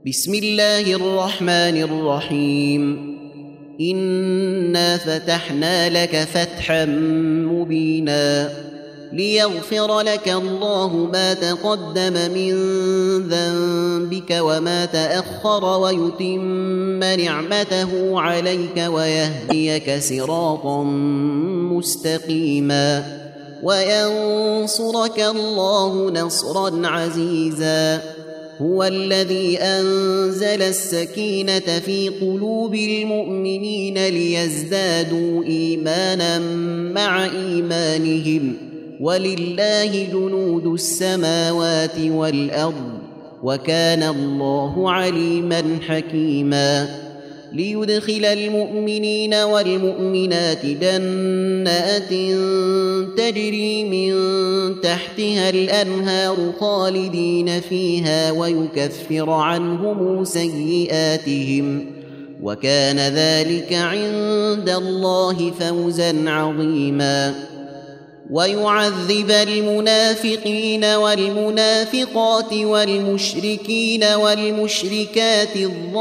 بسم الله الرحمن الرحيم. إنا فتحنا لك فتحا مبينا ليغفر لك الله ما تقدم من ذنبك وما تأخر ويتم نعمته عليك ويهديك صراطا مستقيما وينصرك الله نصرا عزيزا. هو الذي أنزل السكينة في قلوب المؤمنين ليزدادوا إيمانا مع إيمانهم ولله جنود السماوات والأرض وكان الله عليما حكيما. ليدخل المؤمنين والمؤمنات جنات تجري من تحتها الأنهار خالدين فيها ويكفر عنهم سيئاتهم وكان ذلك عند الله فوزا عظيما. ويعذب المنافقين والمنافقات والمشركين والمشركات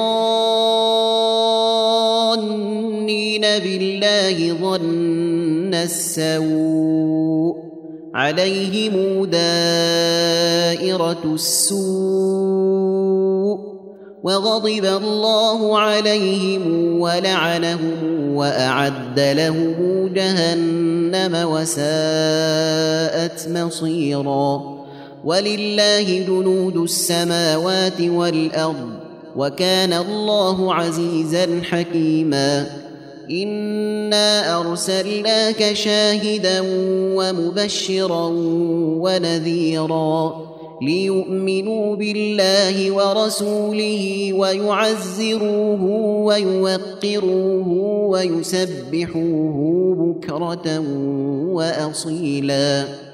الظانين بالله ظن السوء عليهم دائرة السوء وغضب الله عليهم ولعنهم وأعد لهم جهنم وساءت مصيرا. ولله جنود السماوات والأرض وكان الله عزيزا حكيما. إنا أرسلناك شاهدا ومبشرا ونذيرا ليؤمنوا بالله ورسوله ويعزروه ويوقروه ويسبحوه بكرة وأصيلا.